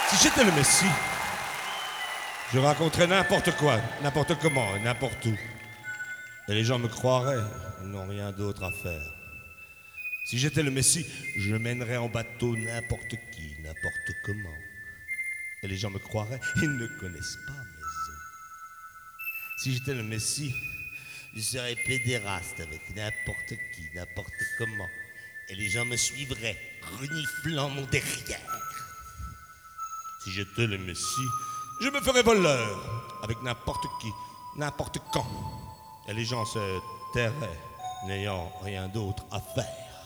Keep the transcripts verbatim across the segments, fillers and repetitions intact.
Si j'étais le Messie, je raconterais n'importe quoi, n'importe comment, et n'importe où. Et les gens me croiraient, ils n'ont rien d'autre à faire. Si j'étais le Messie, je mènerais en bateau n'importe qui, n'importe comment. Et les gens me croiraient, ils ne connaissent pas mes eaux. Si j'étais le Messie, je serais pédéraste avec n'importe qui, n'importe comment. Et les gens me suivraient, reniflant mon derrière. Si j'étais le Messie, je me ferais voleur avec n'importe qui, n'importe quand. Et les gens se tairaient, n'ayant rien d'autre à faire.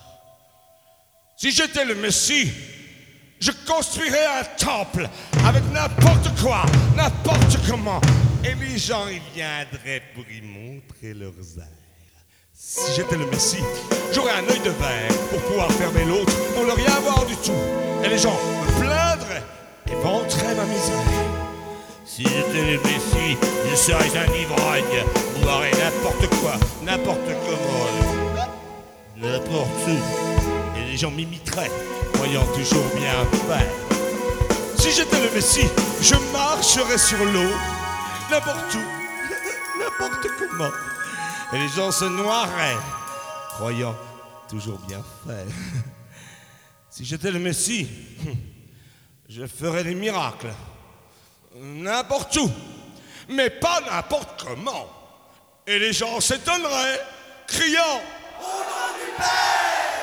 Si j'étais le Messie, je construirais un temple avec n'importe quoi, n'importe comment. Et les gens y viendraient pour y montrer leurs airs. Si j'étais le Messie, j'aurais un œil de verre pour pouvoir fermer l'autre, pour ne rien voir du tout. Et les gens me plaindraient et vanteraient ma misère. Si j'étais le Messie, je serais un ivrogne, boirais n'importe quoi, n'importe comment, n'importe où. Et les gens m'imiteraient, croyant toujours bien faire. Si j'étais le Messie, je marcherais sur l'eau, n'importe où, n'importe comment. Et les gens se noieraient, croyant toujours bien faire. Si j'étais le Messie, je ferais des miracles, n'importe où, mais pas n'importe comment. Et les gens s'étonneraient, criant « Au nom du Père !»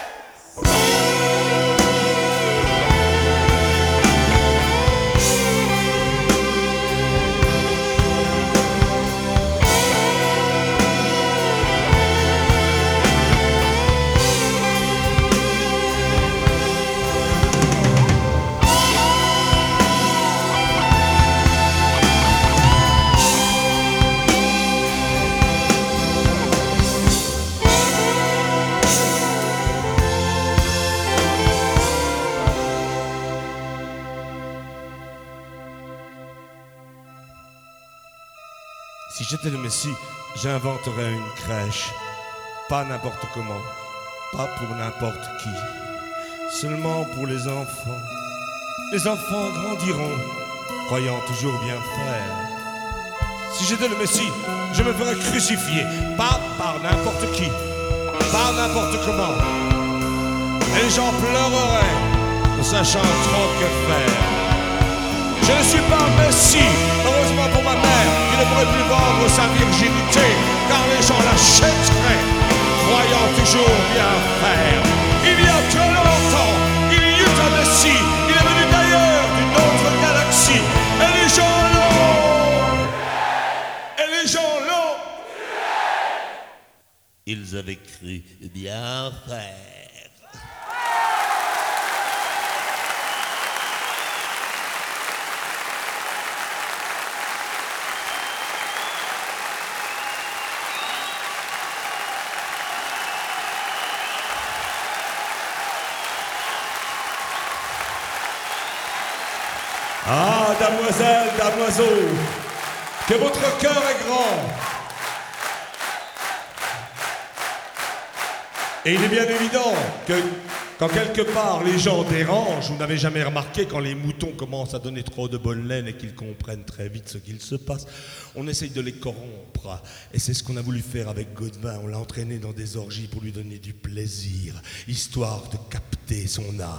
Si j'étais le Messie, j'inventerais une crèche. Pas n'importe comment, pas pour n'importe qui. Seulement pour les enfants. Les enfants grandiront, croyant toujours bien faire. Si j'étais le Messie, je me ferais crucifier. Pas par n'importe qui, pas n'importe comment. Et les gens pleureraient, ne sachant trop que faire. Je ne suis pas un Messie, heureusement pour ma mère, qui ne pourrait plus vendre sa virginité, car les gens l'achèteraient, croyant toujours bien faire. Il y a très longtemps, il y eut un Messie, il est venu d'ailleurs d'une autre galaxie, et les gens l'ont, et les gens l'ont, ils avaient cru bien faire. Ah, damoiselle, damoiseau, que votre cœur est grand. Et il est bien évident que quand quelque part les gens dérangent, vous n'avez jamais remarqué quand les moutons commencent à donner trop de bonne laine et qu'ils comprennent très vite ce qu'il se passe, on essaye de les corrompre. Et c'est ce qu'on a voulu faire avec Godevin. On l'a entraîné dans des orgies pour lui donner du plaisir, histoire de capter son âme.